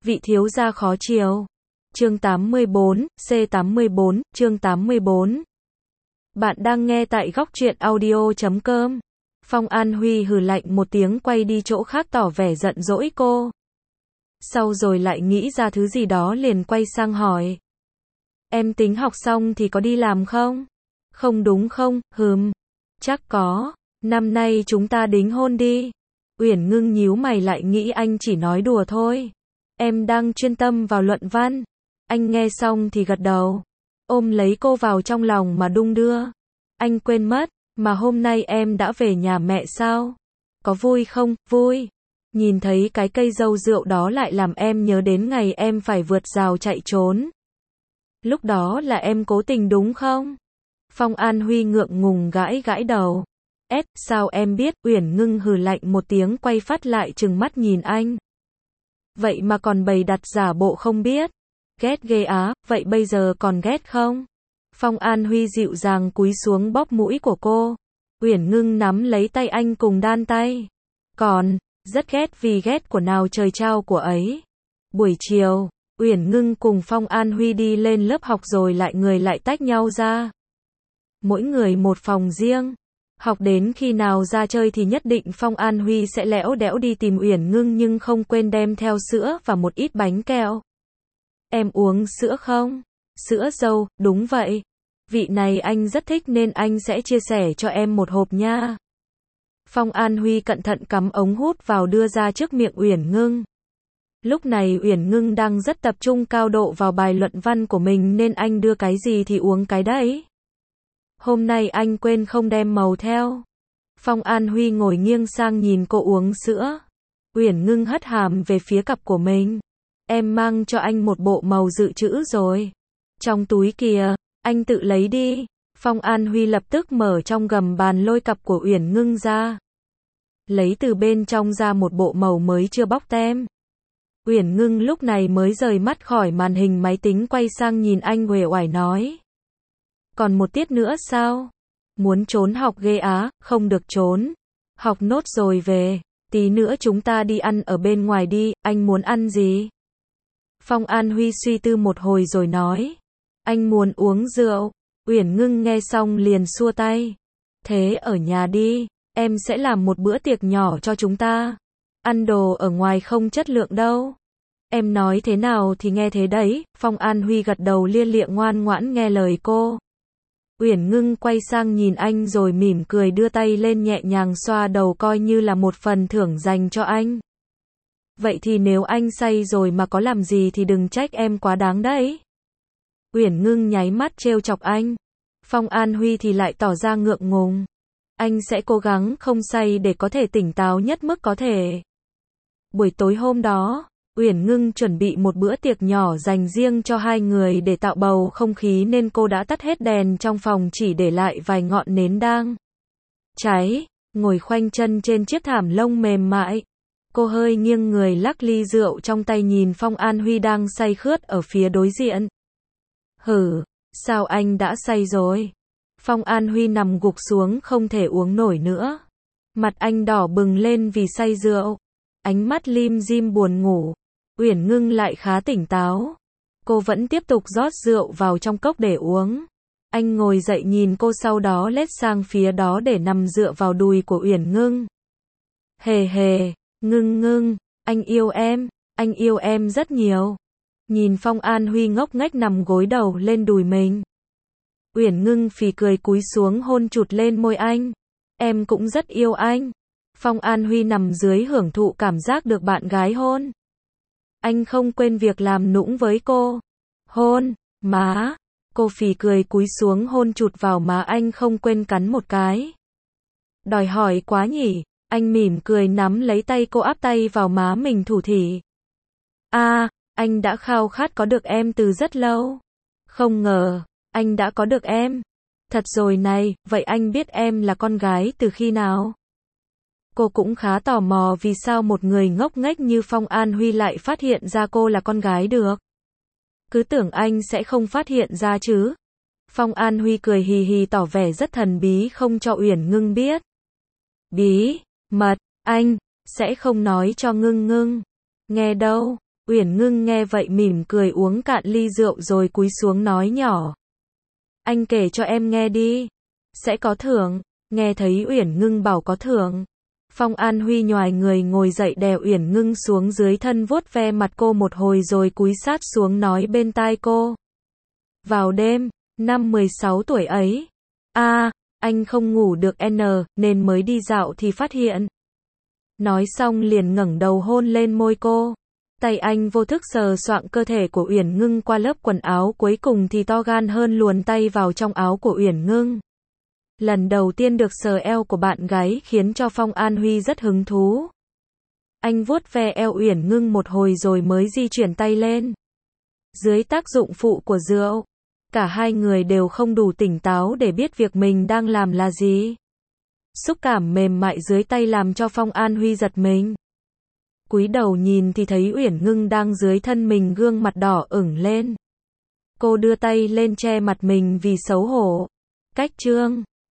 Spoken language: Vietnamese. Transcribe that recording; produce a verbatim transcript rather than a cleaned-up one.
Vị thiếu gia khó chiều. Chương tám mươi bốn, C tám mươi bốn, chương tám mươi bốn. Bạn đang nghe tại góc truyện audio chấm com. Phong An Huy hừ lạnh một tiếng quay đi chỗ khác tỏ vẻ giận dỗi cô. Sau rồi lại nghĩ ra thứ gì đó liền quay sang hỏi. Em tính học xong thì có đi làm không? Không đúng không, hừm. Chắc có. Năm nay chúng ta đính hôn đi. Uyển Ngưng nhíu mày lại nghĩ anh chỉ nói đùa thôi. Em đang chuyên tâm vào luận văn. Anh nghe xong thì gật đầu. Ôm lấy cô vào trong lòng mà đung đưa. Anh quên mất, mà hôm nay em đã về nhà mẹ sao? Có vui không? Vui. Nhìn thấy cái cây dâu rượu đó lại làm em nhớ đến ngày em phải vượt rào chạy trốn. Lúc đó là em cố tình đúng không? Phong An Huy ngượng ngùng gãi gãi đầu. Ết, sao em biết? Uyển Ngưng hừ lạnh một tiếng quay phát lại trừng mắt nhìn anh. Vậy mà còn bày đặt giả bộ không biết. Ghét ghê á, vậy bây giờ còn ghét không? Phong An Huy dịu dàng cúi xuống bóp mũi của cô. Uyển Ngưng nắm lấy tay anh cùng đan tay. Còn, rất ghét vì ghét của nào trời trao của ấy. Buổi chiều, Uyển Ngưng cùng Phong An Huy đi lên lớp học rồi lại người lại tách nhau ra. Mỗi người một phòng riêng. Học đến khi nào ra chơi thì nhất định Phong An Huy sẽ lẽo đẽo đi tìm Uyển Ngưng nhưng không quên đem theo sữa và một ít bánh kẹo. Em uống sữa không? Sữa dâu, đúng vậy. Vị này anh rất thích nên anh sẽ chia sẻ cho em một hộp nha. Phong An Huy cẩn thận cắm ống hút vào đưa ra trước miệng Uyển Ngưng. Lúc này Uyển Ngưng đang rất tập trung cao độ vào bài luận văn của mình nên anh đưa cái gì thì uống cái đấy. Hôm nay anh quên không đem màu theo. Phong An Huy ngồi nghiêng sang nhìn cô uống sữa. Uyển Ngưng hất hàm về phía cặp của mình. Em mang cho anh một bộ màu dự trữ rồi. Trong túi kìa, anh tự lấy đi. Phong An Huy lập tức mở trong gầm bàn lôi cặp của Uyển Ngưng ra. Lấy từ bên trong ra một bộ màu mới chưa bóc tem. Uyển Ngưng lúc này mới rời mắt khỏi màn hình máy tính quay sang nhìn anh uể oải nói. Còn một tiết nữa sao? Muốn trốn học ghê á, không được trốn. Học nốt rồi về, tí nữa chúng ta đi ăn ở bên ngoài đi, anh muốn ăn gì? Phong An Huy suy tư một hồi rồi nói. Anh muốn uống rượu. Uyển Ngưng nghe xong liền xua tay. Thế ở nhà đi, em sẽ làm một bữa tiệc nhỏ cho chúng ta. Ăn đồ ở ngoài không chất lượng đâu. Em nói thế nào thì nghe thế đấy. Phong An Huy gật đầu lia lịa ngoan ngoãn nghe lời cô. Uyển Ngưng quay sang nhìn anh rồi mỉm cười đưa tay lên nhẹ nhàng xoa đầu coi như là một phần thưởng dành cho anh. Vậy thì nếu anh say rồi mà có làm gì thì đừng trách em quá đáng đấy. Uyển Ngưng nháy mắt trêu chọc anh. Phong An Huy thì lại tỏ ra ngượng ngùng. Anh sẽ cố gắng không say để có thể tỉnh táo nhất mức có thể. Buổi tối hôm đó, Uyển Ngưng chuẩn bị một bữa tiệc nhỏ dành riêng cho hai người để tạo bầu không khí nên cô đã tắt hết đèn trong phòng chỉ để lại vài ngọn nến đang cháy, ngồi khoanh chân trên chiếc thảm lông mềm mại. Cô hơi nghiêng người lắc ly rượu trong tay nhìn Phong An Huy đang say khướt ở phía đối diện. Hử, sao anh đã say rồi? Phong An Huy nằm gục xuống không thể uống nổi nữa. Mặt anh đỏ bừng lên vì say rượu. Ánh mắt lim dim buồn ngủ. Uyển Ngưng lại khá tỉnh táo. Cô vẫn tiếp tục rót rượu vào trong cốc để uống. Anh ngồi dậy nhìn cô sau đó lết sang phía đó để nằm dựa vào đùi của Uyển Ngưng. Hề hề, Ngưng Ngưng, anh yêu em, anh yêu em rất nhiều. Nhìn Phong An Huy ngốc nghếch nằm gối đầu lên đùi mình. Uyển Ngưng phì cười cúi xuống hôn chụt lên môi anh. Em cũng rất yêu anh. Phong An Huy nằm dưới hưởng thụ cảm giác được bạn gái hôn. Anh không quên việc làm nũng với cô. Hôn, má. Cô phì cười cúi xuống hôn chụt vào má anh không quên cắn một cái. Đòi hỏi quá nhỉ. Anh mỉm cười nắm lấy tay cô áp tay vào má mình thủ thỉ. À, anh đã khao khát có được em từ rất lâu. Không ngờ, anh đã có được em. Thật rồi này, vậy anh biết em là con gái từ khi nào? Cô cũng khá tò mò vì sao một người ngốc nghếch như Phong An Huy lại phát hiện ra cô là con gái được. Cứ tưởng anh sẽ không phát hiện ra chứ. Phong An Huy cười hì hì tỏ vẻ rất thần bí không cho Uyển Ngưng biết. Bí mật, anh sẽ không nói cho Ngưng Ngưng nghe đâu. Uyển Ngưng nghe vậy mỉm cười uống cạn ly rượu rồi cúi xuống nói nhỏ. Anh kể cho em nghe đi. Sẽ có thưởng. Nghe thấy Uyển Ngưng bảo có thưởng. Phong An Huy nhoài người ngồi dậy đè Uyển Ngưng xuống dưới thân vuốt ve mặt cô một hồi rồi cúi sát xuống nói bên tai cô. Vào đêm, năm mười sáu tuổi ấy. a anh không ngủ được n, nên mới đi dạo thì phát hiện. Nói xong liền ngẩng đầu hôn lên môi cô. Tay anh vô thức sờ soạng cơ thể của Uyển Ngưng qua lớp quần áo cuối cùng thì to gan hơn luồn tay vào trong áo của Uyển Ngưng. Lần đầu tiên được sờ eo của bạn gái khiến cho Phong An Huy rất hứng thú. Anh vuốt ve eo Uyển Ngưng một hồi rồi mới di chuyển tay lên. Dưới tác dụng phụ của rượu, cả hai người đều không đủ tỉnh táo để biết việc mình đang làm là gì. Xúc cảm mềm mại dưới tay làm cho Phong An Huy giật mình. Cúi đầu nhìn thì thấy Uyển Ngưng đang dưới thân mình gương mặt đỏ ửng lên. Cô đưa tay lên che mặt mình vì xấu hổ. Cách chương